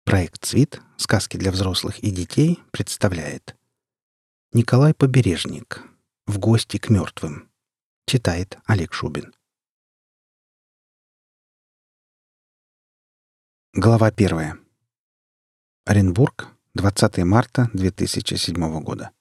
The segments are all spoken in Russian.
Проект «Цвит. Сказки для взрослых и детей» представляет Николай Побережник. «В гости к мертвым». Читает Олег Шубин. Глава 1. Оренбург, 20 марта 2007 года.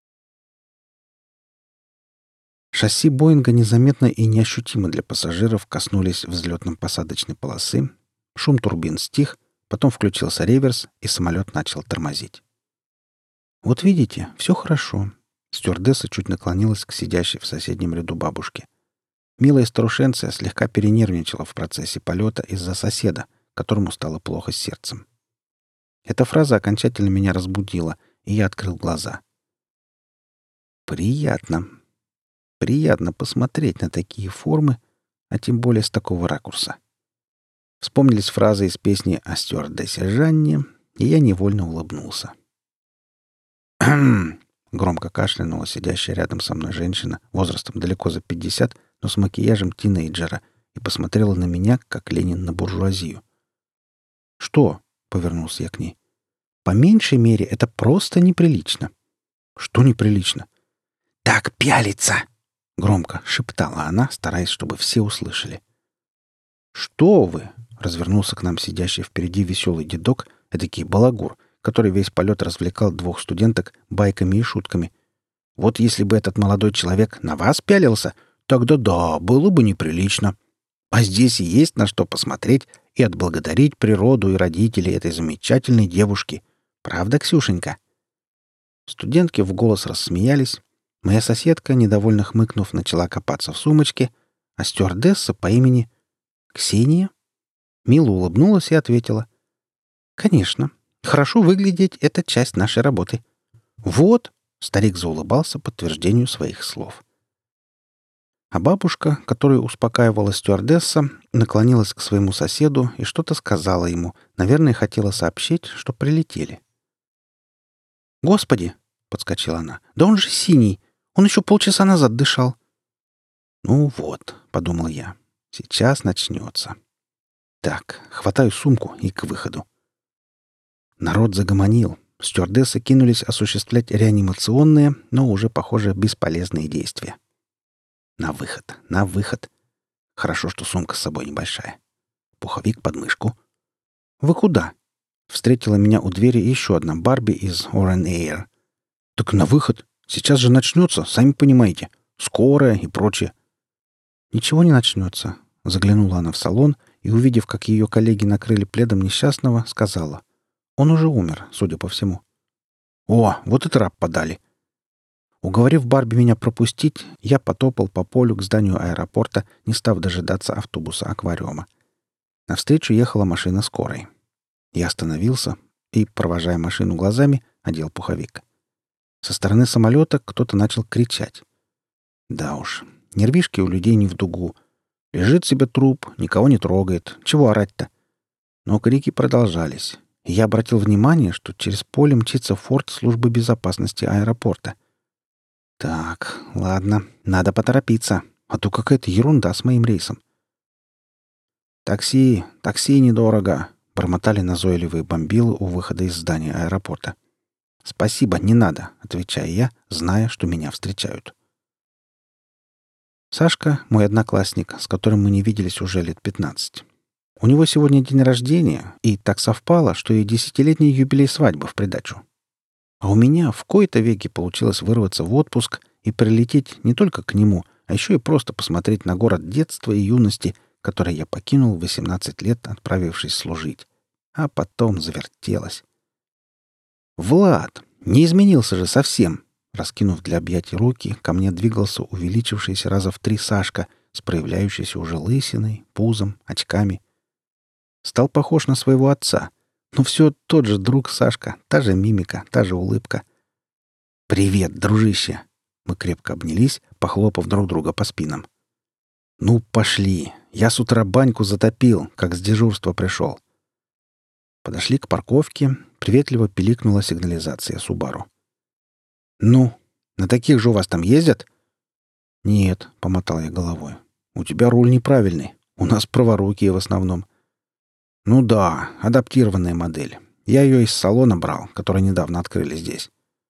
Шасси Боинга незаметно и неощутимо для пассажиров коснулись взлетно-посадочной полосы, шум турбин стих, потом включился реверс, и самолет начал тормозить. «Вот видите, все хорошо». Стюардесса чуть наклонилась к сидящей в соседнем ряду бабушке. Милая старушенция слегка перенервничала в процессе полета из-за соседа, которому стало плохо с сердцем. Эта фраза окончательно меня разбудила, и я открыл глаза. Приятно. Приятно посмотреть на такие формы, а тем более с такого ракурса. Вспомнились фразы из песни о стюардессе Жанне, и я невольно улыбнулся. «Кхм!» — громко кашлянула сидящая рядом со мной женщина, возрастом далеко за 50, но с макияжем тинейджера, и посмотрела на меня, как Ленин на буржуазию. «Что?» — повернулся я к ней. «По меньшей мере, это просто неприлично». «Что неприлично?» «Так пялиться!» — громко шептала она, стараясь, чтобы все услышали. «Что вы?» — развернулся к нам сидящий впереди веселый дедок, эдакий балагур, который весь полет развлекал двух студенток байками и шутками. «Вот если бы этот молодой человек на вас пялился, тогда да, было бы неприлично. А здесь и есть на что посмотреть и отблагодарить природу и родителей этой замечательной девушки. Правда, Ксюшенька?» Студентки в голос рассмеялись. Моя соседка, недовольно хмыкнув, начала копаться в сумочке, а стюардесса по имени Ксения мило улыбнулась и ответила: «Конечно. Хорошо выглядеть — это часть нашей работы». «Вот!» — старик заулыбался подтверждению своих слов. А бабушка, которую успокаивала стюардесса, наклонилась к своему соседу и что-то сказала ему. Наверное, хотела сообщить, что прилетели. «Господи!» — подскочила она. «Да он же синий! Он еще полчаса назад дышал!» «Ну вот», — подумал я, — «сейчас начнется». Так, хватаю сумку и к выходу. Народ загомонил. Стюардессы кинулись осуществлять реанимационные, но уже, похоже, бесполезные действия. На выход, на выход. Хорошо, что сумка с собой небольшая. Пуховик под мышку. «Вы куда?» Встретила меня у двери еще одна Барби из Oran Air. «Так на выход. Сейчас же начнется, сами понимаете. Скорая и прочее». «Ничего не начнется», — заглянула она в салон и, увидев, как ее коллеги накрыли пледом несчастного, сказала: «Он уже умер, судя по всему». «О, вот и трап подали». Уговорив Барби меня пропустить, я потопал по полю к зданию аэропорта, не став дожидаться автобуса-аквариума. Навстречу ехала машина скорой. Я остановился и, провожая машину глазами, одел пуховик. Со стороны самолета кто-то начал кричать. Да уж, нервишки у людей не в дугу. Лежит себе труп, никого не трогает. Чего орать-то? Но крики продолжались. И я обратил внимание, что через поле мчится форт службы безопасности аэропорта. Так, ладно, надо поторопиться, а то какая-то ерунда с моим рейсом. «Такси, такси недорого», — бормотали назойливые бомбилы у выхода из здания аэропорта. «Спасибо, не надо», — отвечаю я, зная, что меня встречают. Сашка — мой одноклассник, с которым мы не виделись уже лет 15. У него сегодня день рождения, и так совпало, что и 10-летний юбилей свадьбы в придачу. А у меня в кои-то веки получилось вырваться в отпуск и прилететь не только к нему, а еще и просто посмотреть на город детства и юности, который я покинул в 18 лет, отправившись служить. А потом завертелось. «Влад! Не изменился же совсем!» Раскинув для объятий руки, ко мне двигался увеличившийся раза в 3 Сашка с проявляющейся уже лысиной, пузом, очками. Стал похож на своего отца. Но все тот же друг Сашка, та же мимика, та же улыбка. «Привет, дружище!» Мы крепко обнялись, похлопав друг друга по спинам. «Ну, пошли! Я с утра баньку затопил, как с дежурства пришел». Подошли к парковке, приветливо пиликнула сигнализация Субару. «Ну, на таких же у вас там ездят?» «Нет», — помотал я головой. «У тебя руль неправильный. У нас праворукие в основном». «Ну да, адаптированная модель. Я ее из салона брал, который недавно открыли здесь.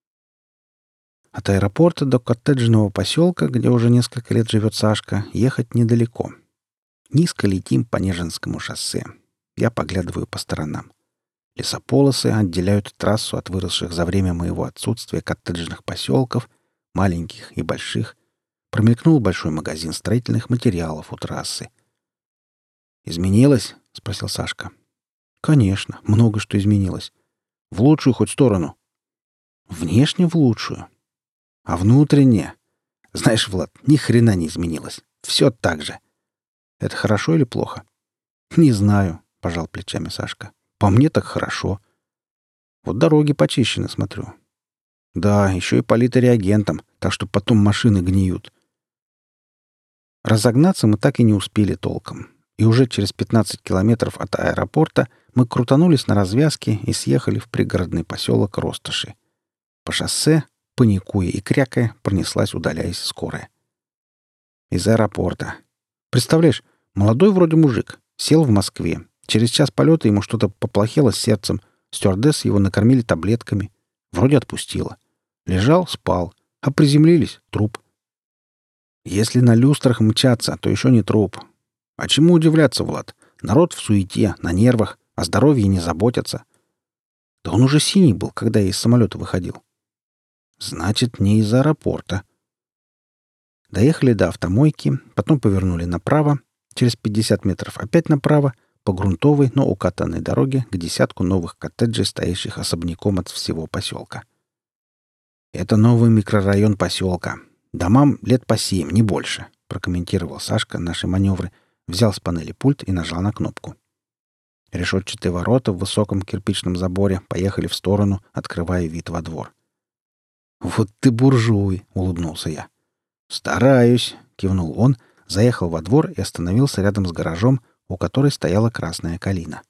От аэропорта до коттеджного поселка, где уже несколько лет живет Сашка, ехать недалеко. Низко летим по Нежинскому шоссе. Я поглядываю по сторонам. Лесополосы отделяют трассу от выросших за время моего отсутствия коттеджных поселков, маленьких и больших. Промелькнул большой магазин строительных материалов у трассы. «Изменилось?» — спросил Сашка. «Конечно, много что изменилось. В лучшую хоть сторону?» «Внешне в лучшую. А внутренне? Знаешь, Влад, ни хрена не изменилось. Все так же. Это хорошо или плохо?» «Не знаю», — пожал плечами Сашка. «По мне так хорошо. Вот дороги почищены, смотрю. Да, еще и политы реагентом, так что потом машины гниют». Разогнаться мы так и не успели толком. И уже через 15 километров от аэропорта мы крутанулись на развязке и съехали в пригородный поселок Ростоши. По шоссе, паникуя и крякая, пронеслась, удаляясь, скорая. Из аэропорта. Представляешь, молодой вроде мужик, сел в Москве. Через час полета ему что-то поплохело с сердцем. Стюардессы его накормили таблетками. Вроде отпустила. Лежал, спал. А приземлились — труп. Если на люстрах мчаться, то еще не труп. А чему удивляться, Влад? Народ в суете, на нервах, о здоровье не заботятся. Да он уже синий был, когда я из самолета выходил. Значит, не из аэропорта. Доехали до автомойки, потом повернули направо, через 50 метров опять направо, по грунтовой, но укатанной дороге к десятку новых коттеджей, стоящих особняком от всего поселка. «Это новый микрорайон поселка. Домам лет по 7, не больше», — прокомментировал Сашка наши маневры, взял с панели пульт и нажал на кнопку. Решетчатые ворота в высоком кирпичном заборе поехали в сторону, открывая вид во двор. «Вот ты буржуй!» — улыбнулся я. «Стараюсь!» — кивнул он, заехал во двор и остановился рядом с гаражом, у которой стояла красная калина.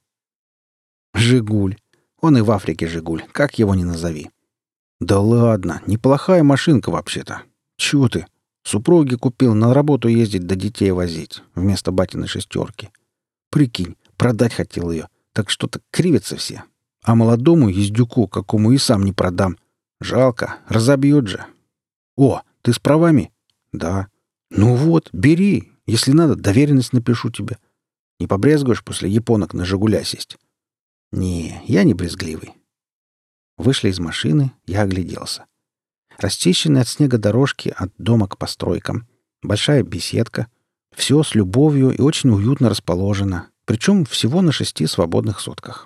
«Жигуль! Он и в Африке Жигуль, как его ни назови!» «Да ладно, неплохая машинка вообще-то. Чего ты? Супруге купил на работу ездить да детей возить, вместо батиной шестерки. Прикинь, продать хотел ее, так что-то кривятся все. А молодому ездюку, какому и сам не продам. Жалко, разобьет же. О, ты с правами?» «Да». «Ну вот, бери. Если надо, доверенность напишу тебе. Не побрезгуешь после японок на «Жигуля» сесть?» «Не, я не брезгливый». Вышли из машины, я огляделся. Расчищенные от снега дорожки от дома к постройкам, большая беседка. Все с любовью и очень уютно расположено, причем всего на 6 свободных сотках.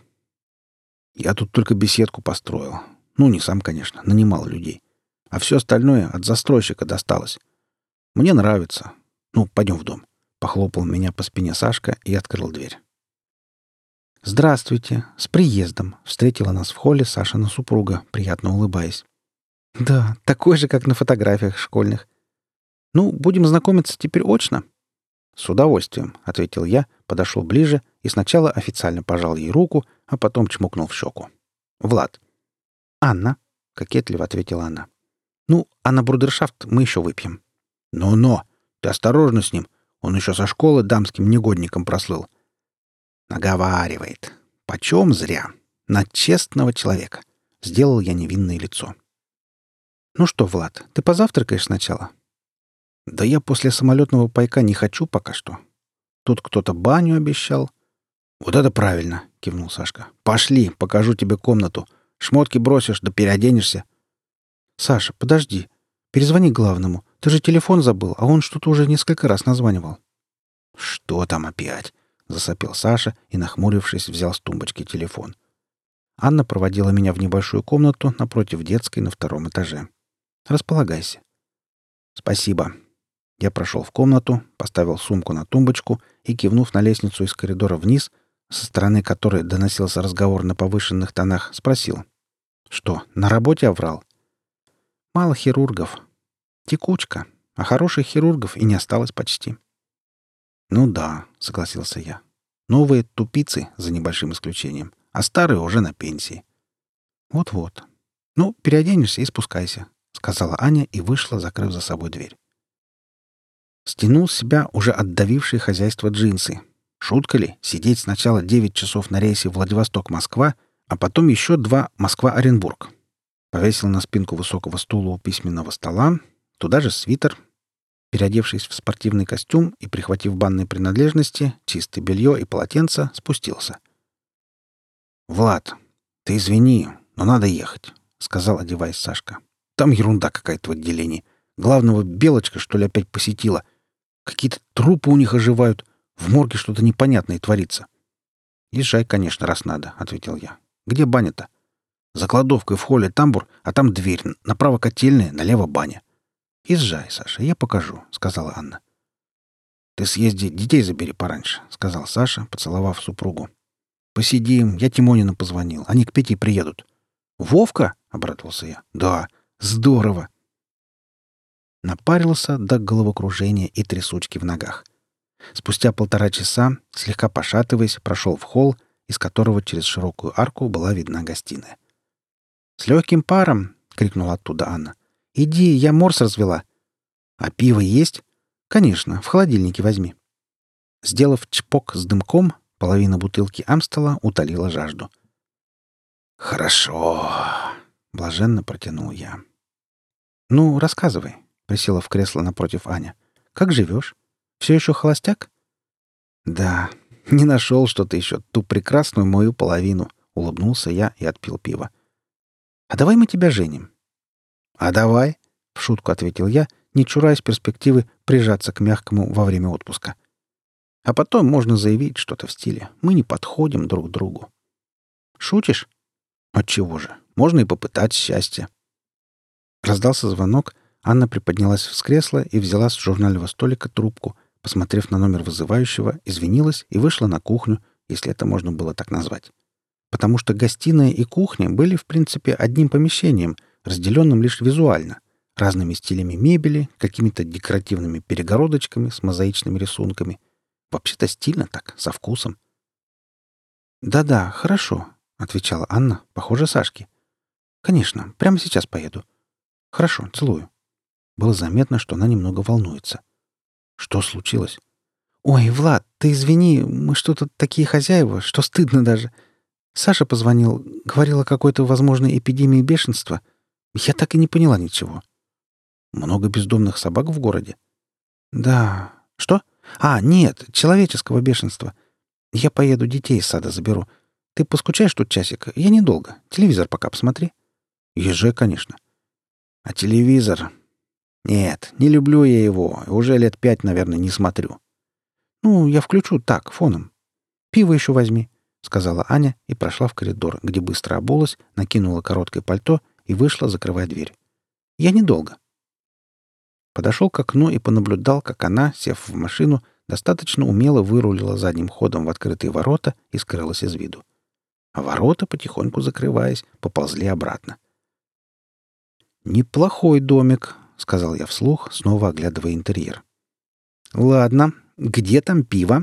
Я тут только беседку построил. Ну, не сам, конечно, нанимал людей. А все остальное от застройщика досталось. Мне нравится. Ну, пойдем в дом. Похлопал меня по спине Сашка и открыл дверь. «Здравствуйте! С приездом!» — встретила нас в холле Сашина супруга, приятно улыбаясь. «Да, такой же, как на фотографиях школьных. Ну, будем знакомиться теперь очно?» «С удовольствием», — ответил я, подошел ближе и сначала официально пожал ей руку, а потом чмокнул в щеку. «Влад». «Анна», — кокетливо ответила она. «Ну, а на брудершафт мы еще выпьем». «Но-но! Ты осторожно с ним. Он еще со школы дамским негодником прослыл». «Наговаривает. Почем зря. На честного человека». Сделал я невинное лицо. «Ну что, Влад, ты позавтракаешь сначала?» «Да я после самолетного пайка не хочу пока что. Тут кто-то баню обещал». «Вот это правильно!» — кивнул Сашка. «Пошли, покажу тебе комнату. Шмотки бросишь, да переоденешься». «Саша, подожди. Перезвони главному. Ты же телефон забыл, а он что-то уже несколько раз названивал». «Что там опять?» — засопел Саша и, нахмурившись, взял с тумбочки телефон. Анна проводила меня в небольшую комнату напротив детской на 2-м этаже. «Располагайся». «Спасибо». Я прошел в комнату, поставил сумку на тумбочку и, кивнув на лестницу из коридора вниз, со стороны которой доносился разговор на повышенных тонах, спросил. «Что, на работе оврал?» «Мало хирургов. Текучка. А хороших хирургов и не осталось почти». «Ну да», — согласился я. «Новые тупицы, за небольшим исключением, а старые уже на пенсии». «Вот-вот. Ну, переоденешься и спускайся», — сказала Аня и вышла, закрыв за собой дверь. Стянул с себя уже отдавившие хозяйство джинсы. Шутка ли, сидеть сначала 9 часов на рейсе Владивосток-Москва, А потом еще 2 Москва-Оренбург. Повесил на спинку высокого стула у письменного стола, туда же свитер. Переодевшись в спортивный костюм и прихватив банные принадлежности, чистое белье и полотенце, спустился. «Влад, ты извини, но надо ехать», — сказал, одеваясь Сашка. «Там ерунда какая-то в отделении. Главного Белочка, что ли, опять посетила. Какие-то трупы у них оживают. В морге что-то непонятное творится». «Езжай, конечно, раз надо», — ответил я. «Где баня-то?» «За кладовкой в холле тамбур, а там дверь. Направо котельная, налево баня». «Езжай, Саша, я покажу», — сказала Анна. «Ты съезди, детей забери пораньше», — сказал Саша, поцеловав супругу. «Посидим, я Тимонину позвонил. Они к Пете приедут». «Вовка?» — обрадовался я. «Да, здорово». Напарился до головокружения и трясучки в ногах. Спустя 1,5 часа, слегка пошатываясь, прошел в холл, из которого через широкую арку была видна гостиная. «С легким паром!» — крикнула оттуда Анна. «Иди, я морс развела». «А пиво есть?» «Конечно, в холодильнике возьми». Сделав чпок с дымком, половина бутылки Амстела утолила жажду. «Хорошо!» — блаженно протянул я. «Ну, рассказывай», — присела в кресло напротив Аня. «Как живешь? Все еще холостяк?» «Да, не нашел что-то еще, ту прекрасную мою половину», — улыбнулся я и отпил пиво. «А давай мы тебя женим». «А давай», — в шутку ответил я, не чураясь перспективы прижаться к мягкому во время отпуска. А потом можно заявить что-то в стиле «мы не подходим друг к другу». «Шутишь?» «Отчего же? Можно и попытать счастье». Раздался звонок, Анна приподнялась с кресла и взяла с журнального столика трубку, посмотрев на номер вызывающего, извинилась и вышла на кухню, если это можно было так назвать. Потому что гостиная и кухня были, в принципе, одним помещением, разделенным лишь визуально, разными стилями мебели, какими-то декоративными перегородочками с мозаичными рисунками. Вообще-то стильно так, со вкусом. «Да-да, хорошо», — отвечала Анна, похоже, Сашке. «Конечно, прямо сейчас поеду». «Хорошо, целую». Было заметно, что она немного волнуется. «Что случилось?» «Ой, Влад, ты извини, мы что-то такие хозяева, что стыдно даже. Саша позвонил, говорил о какой-то возможной эпидемии бешенства. Я так и не поняла ничего». «Много бездомных собак в городе?» «Да. Что? А, нет, человеческого бешенства. Я поеду, детей из сада заберу. Ты поскучаешь тут часик? Я недолго. Телевизор пока посмотри». «Езжай, конечно». «А телевизор? Нет, не люблю я его. Уже лет 5, наверное, не смотрю». «Ну, я включу так, фоном. Пиво еще возьми», — сказала Аня и прошла в коридор, где быстро обулась, накинула короткое пальто и вышла, закрывая дверь. «Я недолго». Подошел к окну и понаблюдал, как она, сев в машину, достаточно умело вырулила задним ходом в открытые ворота и скрылась из виду. А ворота, потихоньку закрываясь, поползли обратно. «Неплохой домик», — сказал я вслух, снова оглядывая интерьер. «Ладно, где там пиво?»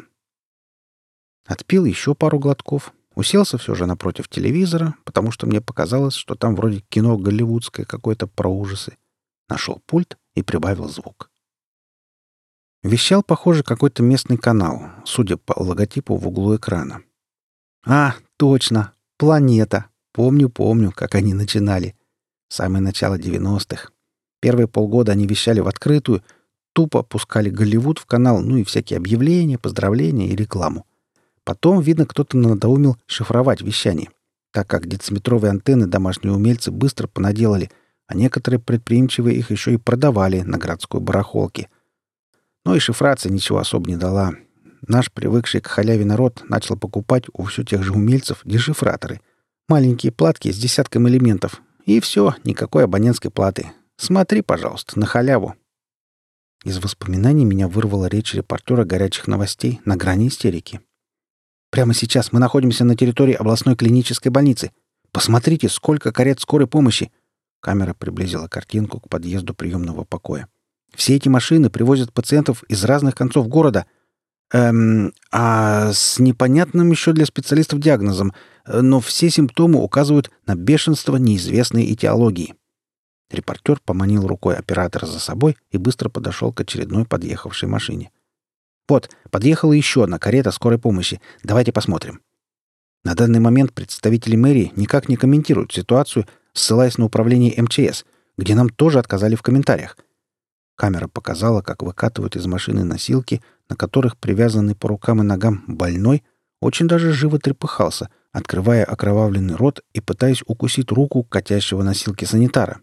Отпил еще пару глотков, уселся все же напротив телевизора, потому что мне показалось, что там вроде кино голливудское какое-то про ужасы. Нашел пульт и прибавил звук. Вещал, похоже, какой-то местный канал, судя по логотипу в углу экрана. «А, точно! Планета! Помню, как они начинали. Самое начало 90-х. Первые полгода они вещали в открытую, тупо пускали Голливуд в канал, ну и всякие объявления, поздравления и рекламу. Потом, видно, кто-то надоумил шифровать вещание, так как дециметровые антенны домашние умельцы быстро понаделали, а некоторые предприимчивые их еще и продавали на городской барахолке. Но и шифрация ничего особо не дала. Наш, привыкший к халяве народ, начал покупать у все тех же умельцев дешифраторы. Маленькие платки с десятком элементов. И все, никакой абонентской платы. Смотри, пожалуйста, на халяву. Из воспоминаний меня вырвала речь репортера горячих новостей на грани истерики. «Прямо сейчас мы находимся на территории областной клинической больницы. Посмотрите, сколько карет скорой помощи!» Камера приблизила картинку к подъезду приемного покоя. «Все эти машины привозят пациентов из разных концов города. А с непонятным еще для специалистов диагнозом, но все симптомы указывают на бешенство неизвестной этиологии». Репортер поманил рукой оператора за собой и быстро подошел к очередной подъехавшей машине. «Вот, подъехала еще одна карета скорой помощи. Давайте посмотрим». На данный момент представители мэрии никак не комментируют ситуацию, ссылаясь на управление МЧС, где нам тоже отказали в комментариях. Камера показала, как выкатывают из машины носилки, на которых привязанный по рукам и ногам больной очень даже живо трепыхался, открывая окровавленный рот и пытаясь укусить руку катящего носилки санитара.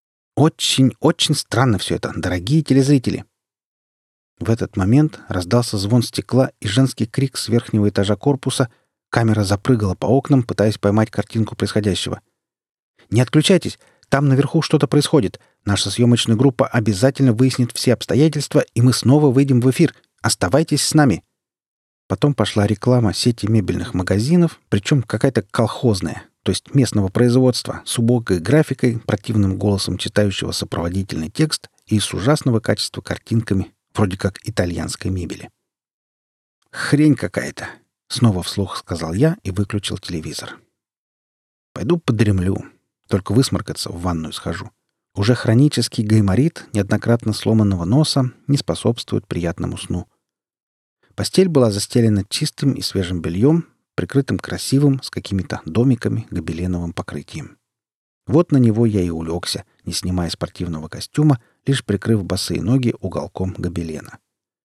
Очень странно все это, дорогие телезрители. В этот момент раздался звон стекла и женский крик с верхнего этажа корпуса. Камера запрыгала по окнам, пытаясь поймать картинку происходящего. «Не отключайтесь! Там наверху что-то происходит. Наша съемочная группа обязательно выяснит все обстоятельства, и мы снова выйдем в эфир. Оставайтесь с нами!» Потом пошла реклама сети мебельных магазинов, причем какая-то колхозная, то есть местного производства, с убогой графикой, противным голосом читающего сопроводительный текст и с ужасного качества картинками, вроде как итальянской мебели. «Хрень какая-то!» — снова вслух сказал я и выключил телевизор. «Пойду подремлю. Только высморкаться в ванную схожу. Уже хронический гайморит неоднократно сломанного носа не способствует приятному сну. Постель была застелена чистым и свежим бельем, прикрытым красивым, с какими-то домиками, гобеленовым покрытием. Вот на него я и улегся, не снимая спортивного костюма, лишь прикрыв босые ноги уголком гобелена.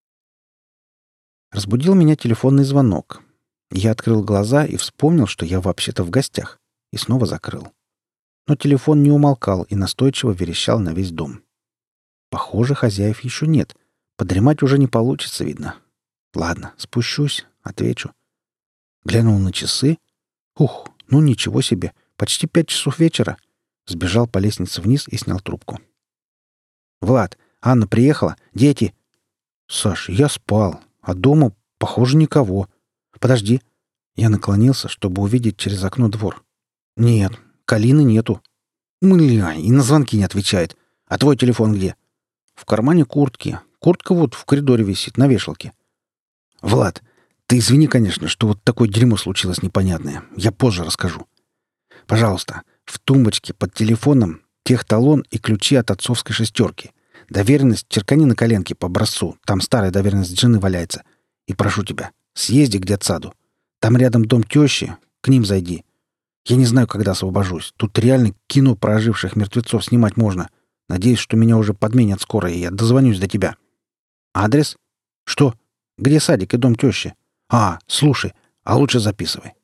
Разбудил меня телефонный звонок. Я открыл глаза и вспомнил, что я вообще-то в гостях, и снова закрыл. Но телефон не умолкал и настойчиво верещал на весь дом. Похоже, хозяев еще нет. Подремать уже не получится, видно. Ладно, спущусь, отвечу. Глянул на часы. Ух, ну ничего себе, почти 5 часов вечера. Сбежал по лестнице вниз и снял трубку. «Влад, Анна приехала? Дети?» «Саш, я спал, а дома, похоже, никого. Подожди». Я наклонился, чтобы увидеть через окно двор. «Нет, Калины нету». «Мля, и на звонки не отвечает. А твой телефон где?» «В кармане куртки. Куртка вот в коридоре висит, на вешалке». «Влад, ты извини, конечно, что вот такое дерьмо случилось непонятное. Я позже расскажу. Пожалуйста, в тумбочке под телефоном техталон и ключи от отцовской шестерки. Доверенность черкани на коленке по образцу. Там старая доверенность жены валяется. И прошу тебя, съезди к детсаду. Там рядом дом тещи. К ним зайди. Я не знаю, когда освобожусь. Тут реально кино про оживших мертвецов снимать можно. Надеюсь, что меня уже подменят скоро, и я дозвонюсь до тебя. Адрес? Что? Где садик и дом тещи? А, слушай, а лучше записывай».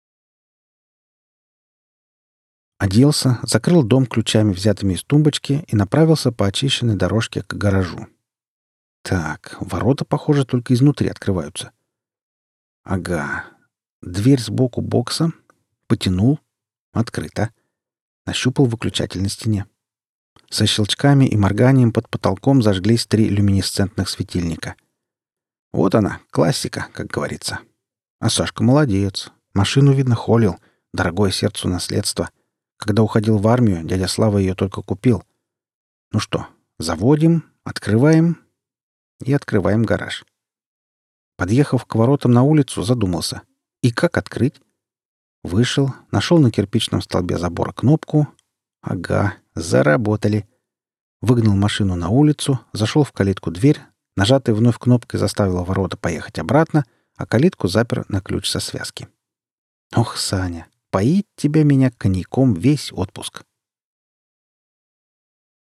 Оделся, закрыл дом ключами, взятыми из тумбочки, и направился по очищенной дорожке к гаражу. Так, ворота, похоже, только изнутри открываются. Ага. Дверь сбоку бокса. Потянул. Открыто. Нащупал выключатель на стене. Со щелчками и морганием под потолком зажглись 3 люминесцентных светильника. Вот она, классика, как говорится. А Сашка молодец. Машину, видно, холил. Дорогое сердцу наследство. Когда уходил в армию, дядя Слава ее только купил. Ну что, заводим, открываем и открываем гараж. Подъехав к воротам на улицу, задумался. И как открыть? Вышел, нашел на кирпичном столбе забора кнопку. Ага, заработали. Выгнал машину на улицу, зашел в калитку дверь, нажатой вновь кнопкой заставила ворота поехать обратно, а калитку запер на ключ со связки. Ох, Саня, поить тебя меня коньяком весь отпуск.